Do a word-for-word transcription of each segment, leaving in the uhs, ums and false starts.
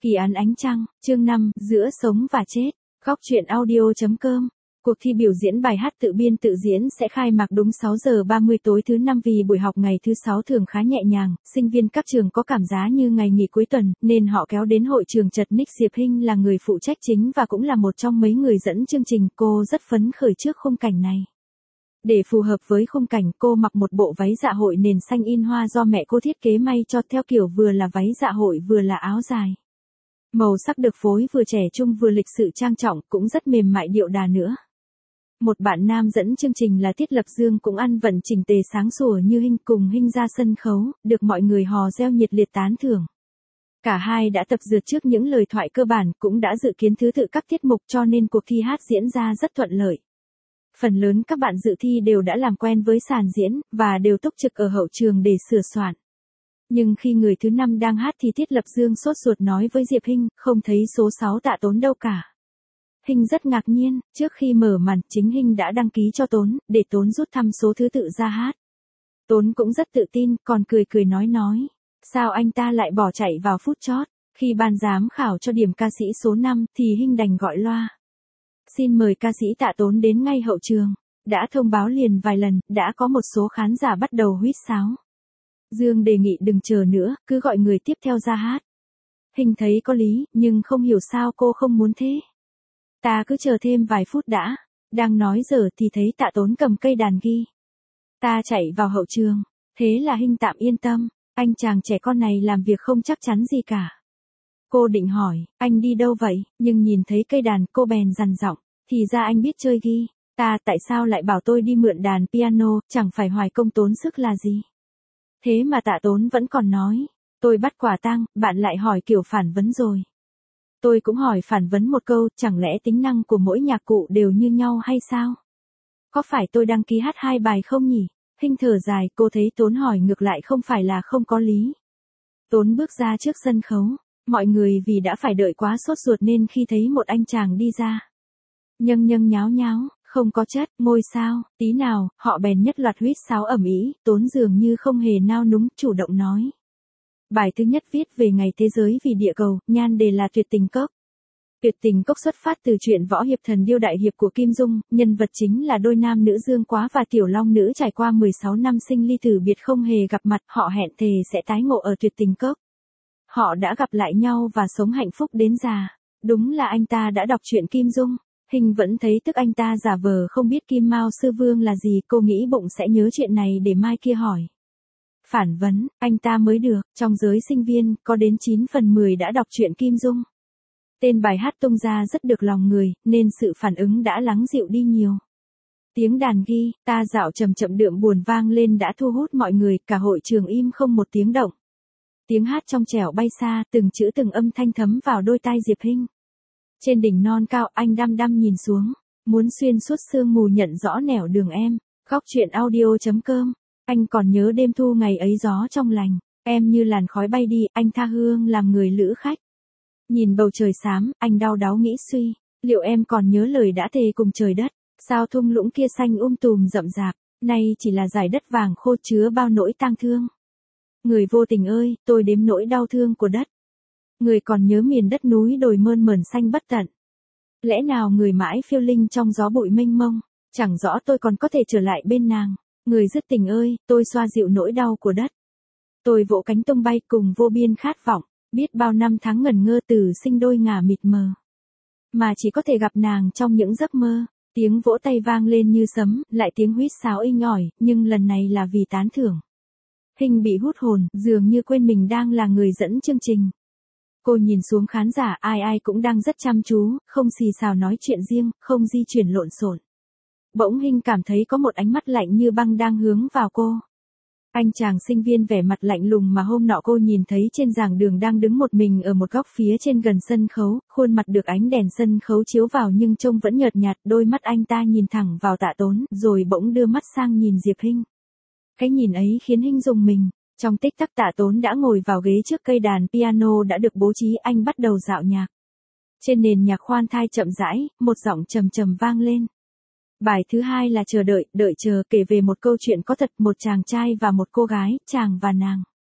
Kỳ án ánh trăng, chương năm, giữa sống và chết. Góc truyện audio.com. Cuộc thi biểu diễn bài hát tự biên tự diễn sẽ khai mạc đúng sáu giờ ba mươi tối thứ năm vì buổi học ngày thứ sáu thường khá nhẹ nhàng, sinh viên các trường có cảm giác như ngày nghỉ cuối tuần, nên họ kéo đến hội trường chật ních. Diệp Hinh là người phụ trách chính và cũng là một trong mấy người dẫn chương trình, cô rất phấn khởi trước khung cảnh này. Để phù hợp với khung cảnh, cô mặc một bộ váy dạ hội nền xanh in hoa do mẹ cô thiết kế may cho, theo kiểu vừa là váy dạ hội vừa là áo dài. Màu sắc được phối vừa trẻ trung vừa lịch sự trang trọng, cũng rất mềm mại điệu đà nữa. Một bạn nam dẫn chương trình là Tiết Lập Dương cũng ăn vận chỉnh tề sáng sủa như Hinh, cùng Hinh ra sân khấu, được mọi người hò reo nhiệt liệt tán thưởng. Cả hai đã tập dượt trước những lời thoại cơ bản, cũng đã dự kiến thứ tự các tiết mục, cho nên cuộc thi hát diễn ra rất thuận lợi. Phần lớn các bạn dự thi đều đã làm quen với sàn diễn, và đều túc trực ở hậu trường để sửa soạn. Nhưng khi người thứ năm đang hát thì Tiết Lập Dương sốt ruột nói với Diệp Hinh, không thấy số sáu Tạ Tốn đâu cả. Hinh rất ngạc nhiên, trước khi mở màn, chính Hinh đã đăng ký cho Tốn, để Tốn rút thăm số thứ tự ra hát. Tốn cũng rất tự tin, còn cười cười nói nói, sao anh ta lại bỏ chạy vào phút chót. Khi ban giám khảo cho điểm ca sĩ số năm, thì Hinh đành gọi loa. Xin mời ca sĩ Tạ Tốn đến ngay hậu trường. Đã thông báo liền vài lần, đã có một số khán giả bắt đầu huýt sáo. Dương đề nghị đừng chờ nữa, cứ gọi người tiếp theo ra hát. Hinh thấy có lý, nhưng không hiểu sao cô không muốn thế. Ta cứ chờ thêm vài phút đã. Đang nói giờ thì thấy Tạ Tốn cầm cây đàn ghi. Ta chạy vào hậu trường. Thế là Hinh tạm yên tâm. Anh chàng trẻ con này làm việc không chắc chắn gì cả. Cô định hỏi, anh đi đâu vậy? Nhưng nhìn thấy cây đàn, cô bèn dằn giọng. Thì ra anh biết chơi ghi. Ta tại sao lại bảo tôi đi mượn đàn piano, chẳng phải hoài công tốn sức là gì? Thế mà Tạ Tốn vẫn còn nói, tôi bắt quả tang, bạn lại hỏi kiểu phản vấn rồi. Tôi cũng hỏi phản vấn một câu, chẳng lẽ tính năng của mỗi nhạc cụ đều như nhau hay sao? Có phải tôi đăng ký hát hai bài không nhỉ? Hinh thở dài, cô thấy Tốn hỏi ngược lại không phải là không có lý. Tốn bước ra trước sân khấu, mọi người vì đã phải đợi quá sốt ruột nên khi thấy một anh chàng đi ra, nhâng nhâng nháo nháo, không có chất, ngôi sao, tí nào, họ bèn nhất loạt huýt sáo ầm ĩ. Tốn dường như không hề nao núng, chủ động nói. Bài thứ nhất viết về ngày thế giới vì địa cầu, nhan đề là Tuyệt Tình Cốc. Tuyệt Tình Cốc xuất phát từ truyện võ hiệp Thần Điêu Đại Hiệp của Kim Dung, nhân vật chính là đôi nam nữ Dương Quá và Tiểu Long Nữ trải qua mười sáu năm sinh ly tử biệt không hề gặp mặt, họ hẹn thề sẽ tái ngộ ở Tuyệt Tình Cốc. Họ đã gặp lại nhau và sống hạnh phúc đến già. Đúng là anh ta đã đọc truyện Kim Dung. Hinh vẫn thấy tức anh ta giả vờ không biết Kim Mao Sư Vương là gì, cô nghĩ bụng sẽ nhớ chuyện này để mai kia hỏi. Phản vấn, anh ta mới được, trong giới sinh viên, có đến chín phần mười đã đọc truyện Kim Dung. Tên bài hát tung ra rất được lòng người, nên sự phản ứng đã lắng dịu đi nhiều. Tiếng đàn ghi, ta dạo chậm chậm đượm buồn vang lên đã thu hút mọi người, cả hội trường im không một tiếng động. Tiếng hát trong trẻo bay xa, từng chữ từng âm thanh thấm vào đôi tai Diệp Hinh. Trên đỉnh non cao, anh đăm đăm nhìn xuống, muốn xuyên suốt sương mù nhận rõ nẻo đường em. Góc truyện audio.com. Anh còn nhớ đêm thu ngày ấy gió trong lành, em như làn khói bay đi, anh tha hương làm người lữ khách. Nhìn bầu trời xám, anh đau đáu nghĩ suy, liệu em còn nhớ lời đã thề cùng trời đất? Sao thung lũng kia xanh um tùm rậm rạp, nay chỉ là dải đất vàng khô chứa bao nỗi tang thương. Người vô tình ơi, tôi đếm nỗi đau thương của đất. Người còn nhớ miền đất núi đồi mơn mởn xanh bất tận. Lẽ nào người mãi phiêu linh trong gió bụi mênh mông, chẳng rõ tôi còn có thể trở lại bên nàng. Người dứt tình ơi, tôi xoa dịu nỗi đau của đất. Tôi vỗ cánh tung bay cùng vô biên khát vọng, biết bao năm tháng ngẩn ngơ từ sinh đôi ngả mịt mờ. Mà chỉ có thể gặp nàng trong những giấc mơ. Tiếng vỗ tay vang lên như sấm, lại tiếng huýt sáo inh ỏi, nhưng lần này là vì tán thưởng. Hinh bị hút hồn, dường như quên mình đang là người dẫn chương trình. Cô nhìn xuống khán giả, ai ai cũng đang rất chăm chú, không xì xào nói chuyện riêng, không di chuyển lộn xộn. Bỗng Hinh cảm thấy có một ánh mắt lạnh như băng đang hướng vào cô. Anh chàng sinh viên vẻ mặt lạnh lùng mà hôm nọ cô nhìn thấy trên giảng đường đang đứng một mình ở một góc phía trên gần sân khấu, khuôn mặt được ánh đèn sân khấu chiếu vào nhưng trông vẫn nhợt nhạt, đôi mắt anh ta nhìn thẳng vào Tạ Tốn, rồi bỗng đưa mắt sang nhìn Diệp Hinh. Cái nhìn ấy khiến Hinh rùng mình. Trong tích tắc Tạ Tốn đã ngồi vào ghế trước cây đàn piano đã được bố trí, anh bắt đầu dạo nhạc. Trên nền nhạc khoan thai chậm rãi, một giọng trầm trầm vang lên. Bài thứ hai là Chờ đợi, đợi chờ, kể về một câu chuyện có thật, một chàng trai và một cô gái, chàng và nàng.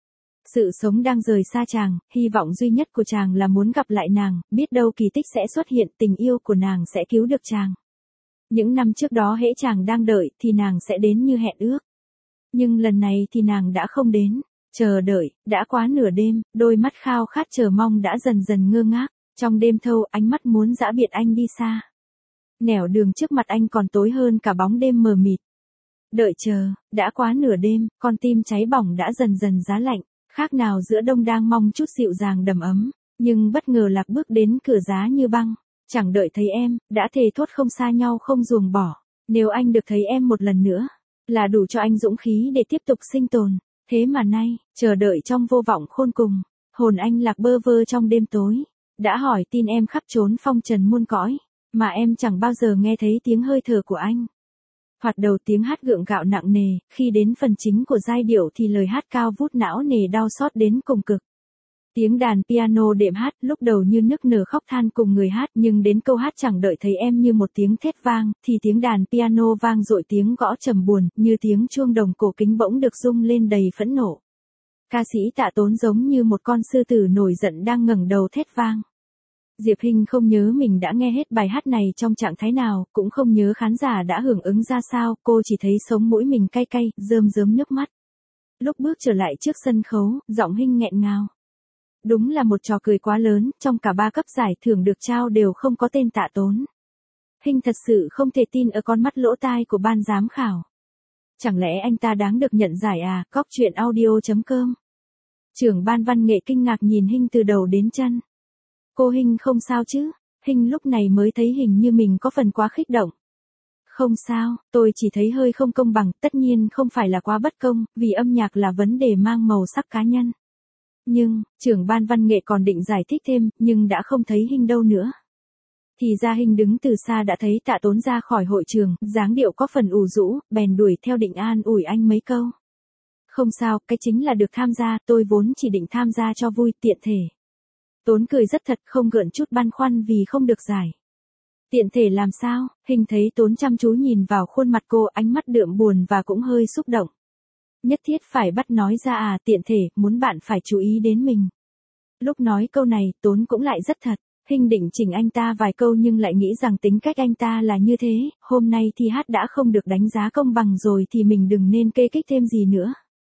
Sự sống đang rời xa chàng, hy vọng duy nhất của chàng là muốn gặp lại nàng, biết đâu kỳ tích sẽ xuất hiện, tình yêu của nàng sẽ cứu được chàng. Những năm trước đó hễ chàng đang đợi thì nàng sẽ đến như hẹn ước. Nhưng lần này thì nàng đã không đến. Chờ đợi, đã quá nửa đêm, đôi mắt khao khát chờ mong đã dần dần ngơ ngác. Trong đêm thâu ánh mắt muốn dã biệt anh đi xa. Nẻo đường trước mặt anh còn tối hơn cả bóng đêm mờ mịt. Đợi chờ, đã quá nửa đêm, con tim cháy bỏng đã dần dần giá lạnh. Khác nào giữa đông đang mong chút dịu dàng đầm ấm. Nhưng bất ngờ lạc bước đến cửa giá như băng. Chẳng đợi thấy em, đã thề thốt không xa nhau không ruồng bỏ. Nếu anh được thấy em một lần nữa, là đủ cho anh dũng khí để tiếp tục sinh tồn. Thế mà nay, chờ đợi trong vô vọng khôn cùng, hồn anh lạc bơ vơ trong đêm tối. Đã hỏi tin em khắp trốn phong trần muôn cõi, mà em chẳng bao giờ nghe thấy tiếng hơi thở của anh. Hoạt đầu tiếng hát gượng gạo nặng nề, khi đến phần chính của giai điệu thì lời hát cao vút não nề đau xót đến cùng cực. Tiếng đàn piano đệm hát lúc đầu như nức nở khóc than cùng người hát, nhưng đến câu hát chẳng đợi thấy em như một tiếng thét vang, thì tiếng đàn piano vang dội tiếng gõ trầm buồn, như tiếng chuông đồng cổ kính bỗng được rung lên đầy phẫn nộ. Ca sĩ Tạ Tốn giống như một con sư tử nổi giận đang ngẩng đầu thét vang. Diệp Hinh không nhớ mình đã nghe hết bài hát này trong trạng thái nào, cũng không nhớ khán giả đã hưởng ứng ra sao, cô chỉ thấy sống mũi mình cay cay, rơm rớm nước mắt. Lúc bước trở lại trước sân khấu, giọng Hinh nghẹn ngào. Đúng là một trò cười quá lớn, trong cả ba cấp giải thưởng được trao đều không có tên Tạ Tốn. Hinh thật sự không thể tin ở con mắt lỗ tai của ban giám khảo. Chẳng lẽ anh ta đáng được nhận giải à? Cóc truyện audio chấm com. Trưởng ban văn nghệ kinh ngạc nhìn Hinh từ đầu đến chân. Cô Hinh không sao chứ? Hinh lúc này mới thấy hình như mình có phần quá kích động. Không sao, tôi chỉ thấy hơi không công bằng, tất nhiên không phải là quá bất công, vì âm nhạc là vấn đề mang màu sắc cá nhân. Nhưng, trưởng ban văn nghệ còn định giải thích thêm, nhưng đã không thấy Hinh đâu nữa. Thì ra Hinh đứng từ xa đã thấy Tạ Tốn ra khỏi hội trường, dáng điệu có phần ủ rũ, bèn đuổi theo định an ủi anh mấy câu. Không sao, cái chính là được tham gia, tôi vốn chỉ định tham gia cho vui, tiện thể. Tốn cười rất thật, không gợn chút băn khoăn vì không được giải. Tiện thể làm sao? Hinh thấy Tốn chăm chú nhìn vào khuôn mặt cô, ánh mắt đượm buồn và cũng hơi xúc động. Nhất thiết phải bắt nói ra à, tiện thể, muốn bạn phải chú ý đến mình. Lúc nói câu này, Tốn cũng lại rất thật. Hinh định chỉnh anh ta vài câu nhưng lại nghĩ rằng tính cách anh ta là như thế, hôm nay thi hát đã không được đánh giá công bằng rồi thì mình đừng nên kê kích thêm gì nữa.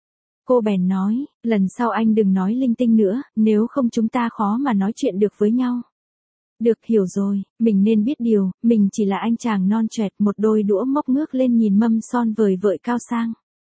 Cô bèn nói, lần sau anh đừng nói linh tinh nữa, nếu không chúng ta khó mà nói chuyện được với nhau. Được, hiểu rồi, mình nên biết điều, mình chỉ là anh chàng non choẹt, một đôi đũa mốc ngước lên nhìn mâm son vời vợi cao sang.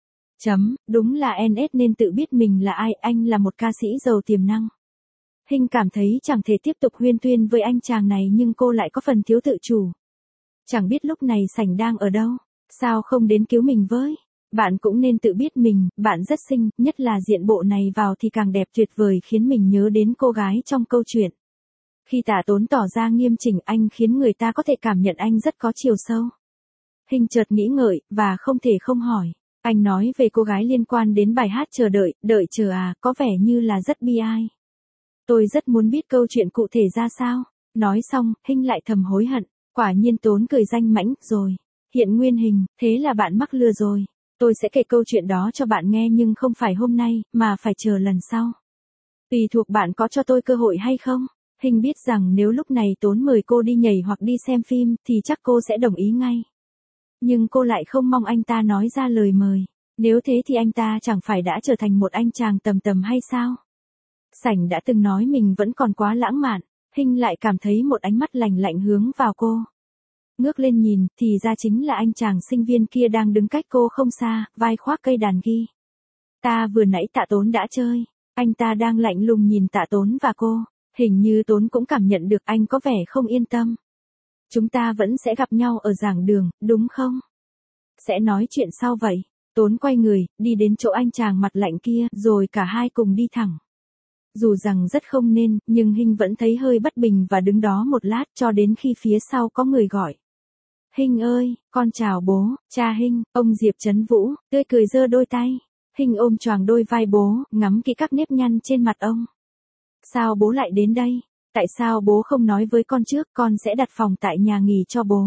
Chấm, đúng là en ét nên tự biết mình là ai, anh là một ca sĩ giàu tiềm năng. Hinh cảm thấy chẳng thể tiếp tục huyên thuyên với anh chàng này nhưng cô lại có phần thiếu tự chủ. Chẳng biết lúc này sảnh đang ở đâu, sao không đến cứu mình với? Bạn cũng nên tự biết mình, bạn rất xinh, nhất là diện bộ này vào thì càng đẹp tuyệt vời khiến mình nhớ đến cô gái trong câu chuyện. Khi Tạ Tốn tỏ ra nghiêm chỉnh anh khiến người ta có thể cảm nhận anh rất có chiều sâu. Hinh chợt nghĩ ngợi, và không thể không hỏi. Anh nói về cô gái liên quan đến bài hát chờ đợi, đợi chờ à, có vẻ như là rất bi ai. Tôi rất muốn biết câu chuyện cụ thể ra sao. Nói xong, Hinh lại thầm hối hận. Quả nhiên Tốn cười danh mãnh, rồi. Hiện nguyên hình, thế là bạn mắc lừa rồi. Tôi sẽ kể câu chuyện đó cho bạn nghe nhưng không phải hôm nay, mà phải chờ lần sau. Tùy thuộc bạn có cho tôi cơ hội hay không. Hinh biết rằng nếu lúc này Tốn mời cô đi nhảy hoặc đi xem phim thì chắc cô sẽ đồng ý ngay. Nhưng cô lại không mong anh ta nói ra lời mời. Nếu thế thì anh ta chẳng phải đã trở thành một anh chàng tầm tầm hay sao? Sảnh đã từng nói mình vẫn còn quá lãng mạn. Hinh lại cảm thấy một ánh mắt lạnh lạnh hướng vào cô. Ngước lên nhìn, thì ra chính là anh chàng sinh viên kia đang đứng cách cô không xa, vai khoác cây đàn ghi. Ta vừa nãy Tạ Tốn đã chơi. Anh ta đang lạnh lùng nhìn Tạ Tốn và cô. Hình như Tốn cũng cảm nhận được anh có vẻ không yên tâm. Chúng ta vẫn sẽ gặp nhau ở giảng đường, đúng không? Sẽ nói chuyện sau vậy. Tốn quay người, đi đến chỗ anh chàng mặt lạnh kia, rồi cả hai cùng đi thẳng. Dù rằng rất không nên, nhưng Hinh vẫn thấy hơi bất bình và đứng đó một lát cho đến khi phía sau có người gọi. Hinh ơi, con chào bố, cha Hinh, ông Diệp Trấn Vũ, tươi cười giơ đôi tay. Hinh ôm choàng đôi vai bố, ngắm kỹ các nếp nhăn trên mặt ông. Sao bố lại đến đây? Tại sao bố không nói với con trước, con sẽ đặt phòng tại nhà nghỉ cho bố.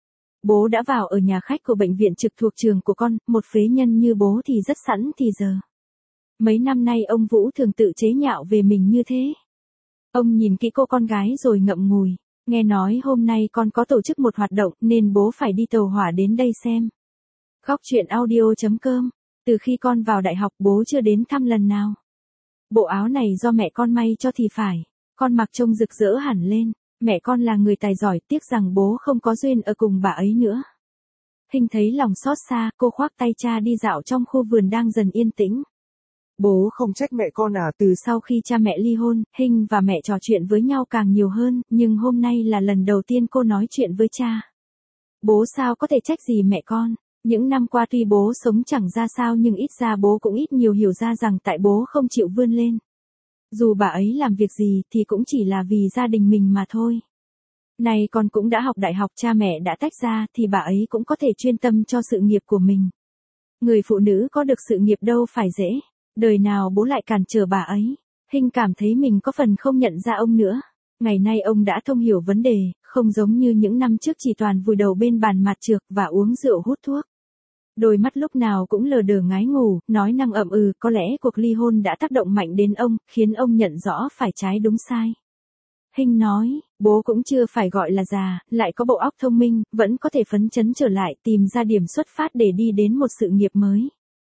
Bố đã vào ở nhà khách của bệnh viện trực thuộc trường của con, một phế nhân như bố thì rất sẵn thì giờ. Mấy năm nay ông Vũ thường tự chế nhạo về mình như thế. Ông nhìn kỹ cô con gái rồi ngậm ngùi. Nghe nói hôm nay con có tổ chức một hoạt động nên bố phải đi tàu hỏa đến đây xem. Góc chuyện audio chấm com. Từ khi con vào đại học bố chưa đến thăm lần nào. Bộ áo này do mẹ con may cho thì phải. Con mặc trông rực rỡ hẳn lên. Mẹ con là người tài giỏi, tiếc rằng bố không có duyên ở cùng bà ấy nữa. Hinh thấy lòng xót xa, cô khoác tay cha đi dạo trong khu vườn đang dần yên tĩnh. Bố không trách mẹ con à? Từ sau khi cha mẹ ly hôn, Hinh và mẹ trò chuyện với nhau càng nhiều hơn, nhưng hôm nay là lần đầu tiên cô nói chuyện với cha. Bố sao có thể trách gì mẹ con? Những năm qua tuy bố sống chẳng ra sao nhưng ít ra bố cũng ít nhiều hiểu ra rằng tại bố không chịu vươn lên. Dù bà ấy làm việc gì thì cũng chỉ là vì gia đình mình mà thôi. Này con cũng đã học đại học, cha mẹ đã tách ra thì bà ấy cũng có thể chuyên tâm cho sự nghiệp của mình. Người phụ nữ có được sự nghiệp đâu phải dễ. Đời nào bố lại cản trở bà ấy. Hinh cảm thấy mình có phần không nhận ra ông nữa. Ngày nay ông đã thông hiểu vấn đề, không giống như những năm trước chỉ toàn vùi đầu bên bàn mặt trược và uống rượu hút thuốc. Đôi mắt lúc nào cũng lờ đờ ngái ngủ, nói năng ậm ừ, có lẽ cuộc ly hôn đã tác động mạnh đến ông, khiến ông nhận rõ phải trái đúng sai. Hinh nói, bố cũng chưa phải gọi là già, lại có bộ óc thông minh, vẫn có thể phấn chấn trở lại, tìm ra điểm xuất phát để đi đến một sự nghiệp mới.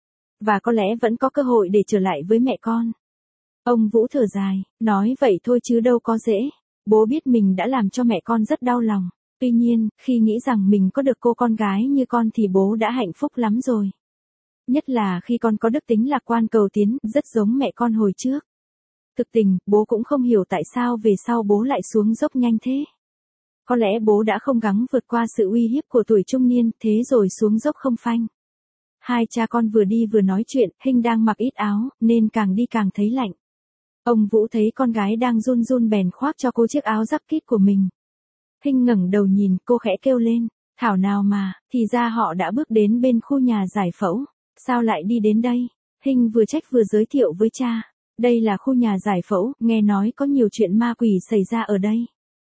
Và có lẽ vẫn có cơ hội để trở lại với mẹ con. Ông Vũ thở dài, nói vậy thôi chứ đâu có dễ. Bố biết mình đã làm cho mẹ con rất đau lòng. Tuy nhiên, khi nghĩ rằng mình có được cô con gái như con thì bố đã hạnh phúc lắm rồi. Nhất là khi con có đức tính lạc quan cầu tiến, rất giống mẹ con hồi trước. Thực tình, bố cũng không hiểu tại sao về sau bố lại xuống dốc nhanh thế. Có lẽ bố đã không gắng vượt qua sự uy hiếp của tuổi trung niên, thế rồi xuống dốc không phanh. Hai cha con vừa đi vừa nói chuyện, Hinh đang mặc ít áo, nên càng đi càng thấy lạnh. Ông Vũ thấy con gái đang run run bèn khoác cho cô chiếc áo jacket của mình. Hinh ngẩng đầu nhìn, cô khẽ kêu lên, thảo nào mà, thì ra họ đã bước đến bên khu nhà giải phẫu. Sao lại đi đến đây? Hinh vừa trách vừa giới thiệu với cha. Đây là khu nhà giải phẫu, nghe nói có nhiều chuyện ma quỷ xảy ra ở đây.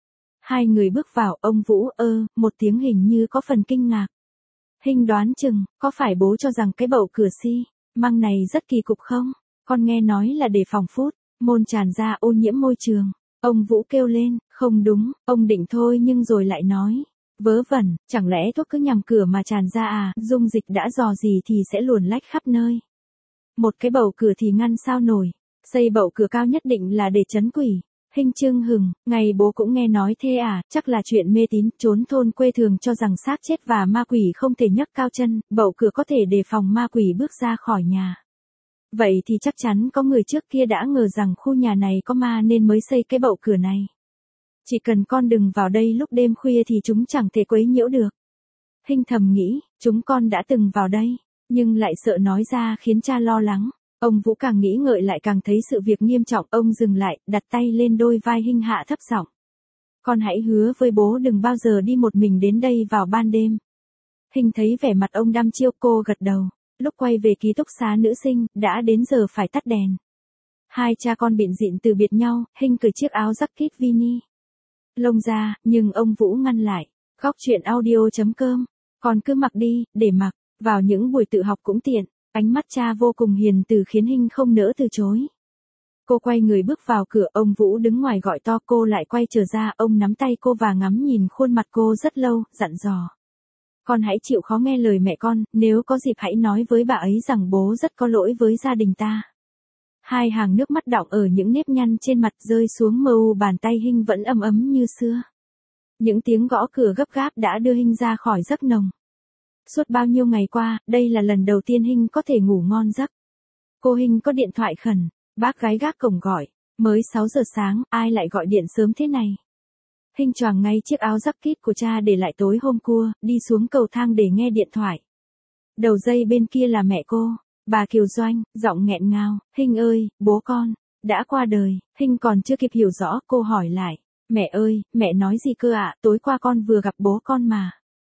Hai người bước vào, ông Vũ ơ, một tiếng hình như có phần kinh ngạc. Hinh đoán chừng, có phải bố cho rằng cái bậu cửa xi măng này rất kỳ cục không? Con nghe nói là để phòng phút, môn tràn ra ô nhiễm môi trường. Ông Vũ kêu lên, không đúng, ông định thôi nhưng rồi lại nói. Vớ vẩn, chẳng lẽ thuốc cứ nhằm cửa mà tràn ra à, dung dịch đã dò gì thì sẽ luồn lách khắp nơi. Một cái bậu cửa thì ngăn sao nổi, xây bậu cửa cao nhất định là để trấn quỷ. Hinh chưng hừng, ngày bố cũng nghe nói thế à, chắc là chuyện mê tín, trốn thôn quê thường cho rằng xác chết và ma quỷ không thể nhấc cao chân, bậu cửa có thể đề phòng ma quỷ bước ra khỏi nhà. Vậy thì chắc chắn có người trước kia đã ngờ rằng khu nhà này có ma nên mới xây cái bậu cửa này. Chỉ cần con đừng vào đây lúc đêm khuya thì chúng chẳng thể quấy nhiễu được. Hinh thầm nghĩ, chúng con đã từng vào đây, nhưng lại sợ nói ra khiến cha lo lắng. Ông Vũ càng nghĩ ngợi lại càng thấy sự việc nghiêm trọng, ông dừng lại, đặt tay lên đôi vai Hinh hạ thấp giọng. Con hãy hứa với bố đừng bao giờ đi một mình đến đây vào ban đêm. Hinh thấy vẻ mặt ông đăm chiêu, cô gật đầu. Lúc quay về ký túc xá nữ sinh, đã đến giờ phải tắt đèn. Hai cha con bịn dịn từ biệt nhau, Hinh cởi chiếc áo jacket Vini lông ra, nhưng ông Vũ ngăn lại. Góc chuyện audio chấm com. Con cứ mặc đi, để mặc, vào những buổi tự học cũng tiện. Ánh mắt cha vô cùng hiền từ khiến Hinh không nỡ từ chối. Cô quay người bước vào cửa, ông Vũ đứng ngoài gọi to, cô lại quay trở ra, ông nắm tay cô và ngắm nhìn khuôn mặt cô rất lâu, dặn dò. Con hãy chịu khó nghe lời mẹ con, nếu có dịp hãy nói với bà ấy rằng bố rất có lỗi với gia đình ta. Hai hàng nước mắt đọng ở những nếp nhăn trên mặt rơi xuống mờ u, bàn tay Hinh vẫn ấm ấm như xưa. Những tiếng gõ cửa gấp gáp đã đưa Hinh ra khỏi giấc nồng. Suốt bao nhiêu ngày qua, đây là lần đầu tiên Hinh có thể ngủ ngon giấc. Cô Hinh có điện thoại khẩn, bác gái gác cổng gọi, mới sáu giờ sáng, ai lại gọi điện sớm thế này. Hinh choàng ngay chiếc áo jacket của cha để lại tối hôm cua, đi xuống cầu thang để nghe điện thoại. Đầu dây bên kia là mẹ cô, bà Kiều Doanh, giọng nghẹn ngào, Hinh ơi, bố con, đã qua đời. Hinh còn chưa kịp hiểu rõ, cô hỏi lại, mẹ ơi, mẹ nói gì cơ ạ, tối qua con vừa gặp bố con mà.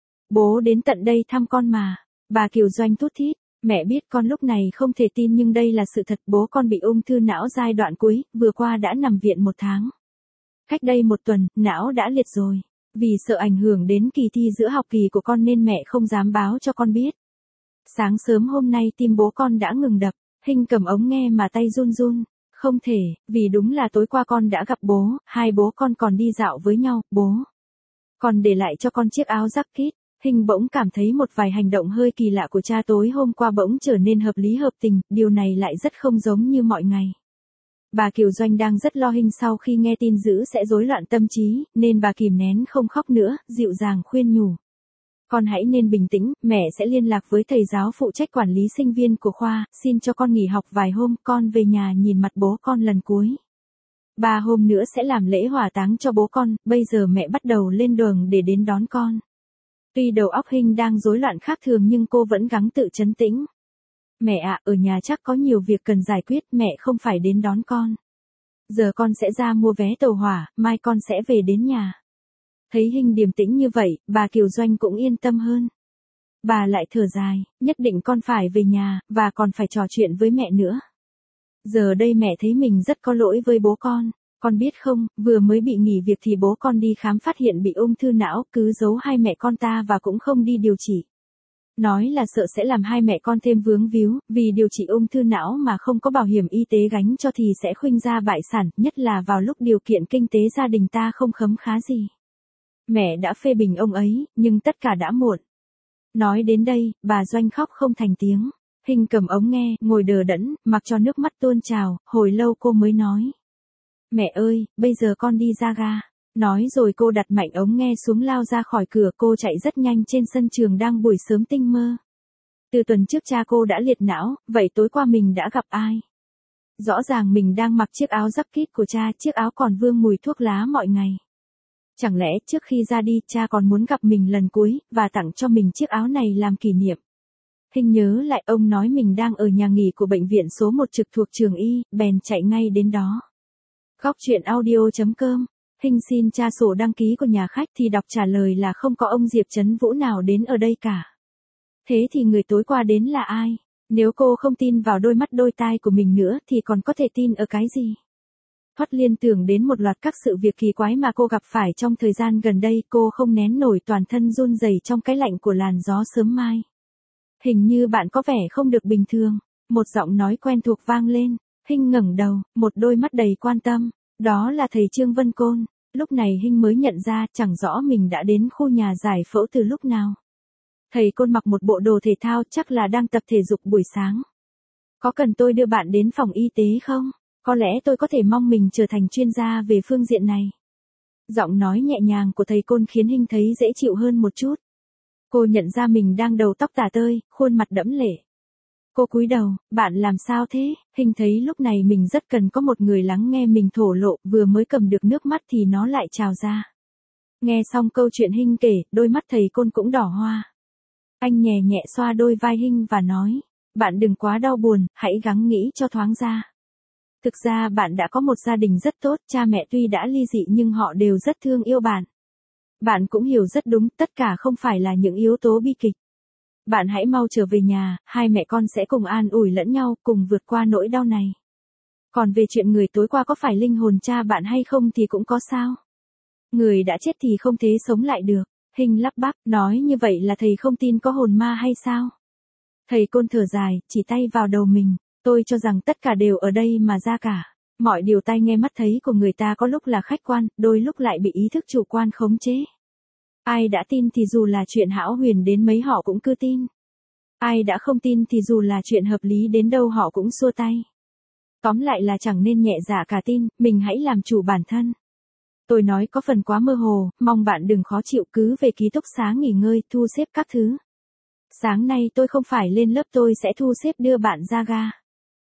Bố đến tận đây thăm con mà. Bà Kiều Doanh thút thít, mẹ biết con lúc này không thể tin nhưng đây là sự thật, bố con bị ung thư não giai đoạn cuối, vừa qua đã nằm viện một tháng. Cách đây một tuần, não đã liệt rồi. Vì sợ ảnh hưởng đến kỳ thi giữa học kỳ của con nên mẹ không dám báo cho con biết. Sáng sớm hôm nay tim bố con đã ngừng đập, Hinh cầm ống nghe mà tay run run. Không thể, vì đúng là tối qua con đã gặp bố, hai bố con còn đi dạo với nhau, bố. Còn để lại cho con chiếc áo jacket. Hinh bỗng cảm thấy một vài hành động hơi kỳ lạ của cha tối hôm qua bỗng trở nên hợp lý hợp tình, điều này lại rất không giống như mọi ngày. Bà Kiều Doanh đang rất lo Hinh sau khi nghe tin dữ sẽ rối loạn tâm trí, nên bà kìm nén không khóc nữa, dịu dàng khuyên nhủ. Con hãy nên bình tĩnh, mẹ sẽ liên lạc với thầy giáo phụ trách quản lý sinh viên của khoa, xin cho con nghỉ học vài hôm, con về nhà nhìn mặt bố con lần cuối. Ba hôm nữa sẽ làm lễ hỏa táng cho bố con, bây giờ mẹ bắt đầu lên đường để đến đón con. Tuy đầu óc Hinh đang rối loạn khác thường nhưng cô vẫn gắng tự trấn tĩnh. Mẹ ạ, ở nhà chắc có nhiều việc cần giải quyết, mẹ không phải đến đón con. Giờ con sẽ ra mua vé tàu hỏa, mai con sẽ về đến nhà. Thấy Hinh điềm tĩnh như vậy, bà Kiều Doanh cũng yên tâm hơn. Bà lại thở dài, nhất định con phải về nhà, và còn phải trò chuyện với mẹ nữa. Giờ đây mẹ thấy mình rất có lỗi với bố con. Con biết không, vừa mới bị nghỉ việc thì bố con đi khám phát hiện bị ung thư não, cứ giấu hai mẹ con ta và cũng không đi điều trị. Nói là sợ sẽ làm hai mẹ con thêm vướng víu, vì điều trị ung thư não mà không có bảo hiểm y tế gánh cho thì sẽ khuynh ra bại sản, nhất là vào lúc điều kiện kinh tế gia đình ta không khấm khá gì. Mẹ đã phê bình ông ấy, nhưng tất cả đã muộn. Nói đến đây, bà Doanh khóc không thành tiếng. Hinh cầm ống nghe, ngồi đờ đẫn, mặc cho nước mắt tuôn trào, hồi lâu cô mới nói. Mẹ ơi, bây giờ con đi ra ga. Nói rồi cô đặt mạnh ống nghe xuống lao ra khỏi cửa, cô chạy rất nhanh trên sân trường đang buổi sớm tinh mơ. Từ tuần trước cha cô đã liệt não, vậy tối qua mình đã gặp ai? Rõ ràng mình đang mặc chiếc áo jacket của cha, chiếc áo còn vương mùi thuốc lá mọi ngày. Chẳng lẽ trước khi ra đi cha còn muốn gặp mình lần cuối, và tặng cho mình chiếc áo này làm kỷ niệm? Hinh nhớ lại ông nói mình đang ở nhà nghỉ của bệnh viện số một trực thuộc trường y, bèn chạy ngay đến đó. Góc truyện audio chấm com. Hinh xin tra sổ đăng ký của nhà khách thì đọc trả lời là không có ông Diệp Trấn Vũ nào đến ở đây cả. Thế thì người tối qua đến là ai? Nếu cô không tin vào đôi mắt đôi tai của mình nữa thì còn có thể tin ở cái gì? Thoát liên tưởng đến một loạt các sự việc kỳ quái mà cô gặp phải trong thời gian gần đây, cô không nén nổi, toàn thân run rẩy trong cái lạnh của làn gió sớm mai. Hình như bạn có vẻ không được bình thường. Một giọng nói quen thuộc vang lên. Hinh ngẩng đầu, một đôi mắt đầy quan tâm. Đó là thầy Trương Vân Côn. Lúc này Hinh mới nhận ra chẳng rõ mình đã đến khu nhà giải phẫu từ lúc nào. Thầy Côn mặc một bộ đồ thể thao, chắc là đang tập thể dục buổi sáng. Có cần tôi đưa bạn đến phòng y tế không? Có lẽ tôi có thể mong mình trở thành chuyên gia về phương diện này. Giọng nói nhẹ nhàng của thầy Côn khiến Hinh thấy dễ chịu hơn một chút. Cô nhận ra mình đang đầu tóc tả tơi, khuôn mặt đẫm lệ. Cô cúi đầu, bạn làm sao thế? Hinh thấy lúc này mình rất cần có một người lắng nghe mình thổ lộ, vừa mới cầm được nước mắt thì nó lại trào ra. Nghe xong câu chuyện Hinh kể, đôi mắt thầy Côn cũng đỏ hoa. Anh nhẹ nhẹ xoa đôi vai Hinh và nói, bạn đừng quá đau buồn, hãy gắng nghĩ cho thoáng ra. Thực ra bạn đã có một gia đình rất tốt, cha mẹ tuy đã ly dị nhưng họ đều rất thương yêu bạn. Bạn cũng hiểu rất đúng, tất cả không phải là những yếu tố bi kịch. Bạn hãy mau trở về nhà, hai mẹ con sẽ cùng an ủi lẫn nhau, cùng vượt qua nỗi đau này. Còn về chuyện người tối qua có phải linh hồn cha bạn hay không thì cũng có sao. Người đã chết thì không thể sống lại được. Hinh lắp bắp, nói như vậy là thầy không tin có hồn ma hay sao? Thầy Côn thở dài, chỉ tay vào đầu mình. Tôi cho rằng tất cả đều ở đây mà ra cả. Mọi điều tai nghe mắt thấy của người ta có lúc là khách quan, đôi lúc lại bị ý thức chủ quan khống chế. Ai đã tin thì dù là chuyện hão huyền đến mấy họ cũng cứ tin. Ai đã không tin thì dù là chuyện hợp lý đến đâu họ cũng xua tay. Tóm lại là chẳng nên nhẹ dạ cả tin, mình hãy làm chủ bản thân. Tôi nói có phần quá mơ hồ, mong bạn đừng khó chịu, cứ về ký túc xá nghỉ ngơi, thu xếp các thứ. Sáng nay tôi không phải lên lớp, tôi sẽ thu xếp đưa bạn ra ga.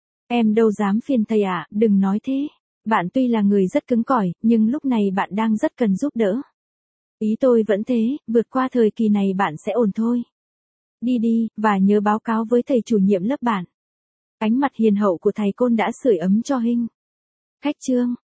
Em đâu dám phiền thầy ạ, à, đừng nói thế. Bạn tuy là người rất cứng cỏi, nhưng lúc này bạn đang rất cần giúp đỡ. Ý tôi vẫn thế, vượt qua thời kỳ này bạn sẽ ổn thôi. Đi đi, và nhớ báo cáo với thầy chủ nhiệm lớp bạn. Ánh mặt hiền hậu của thầy Côn đã sưởi ấm cho Hinh. Khách Trương.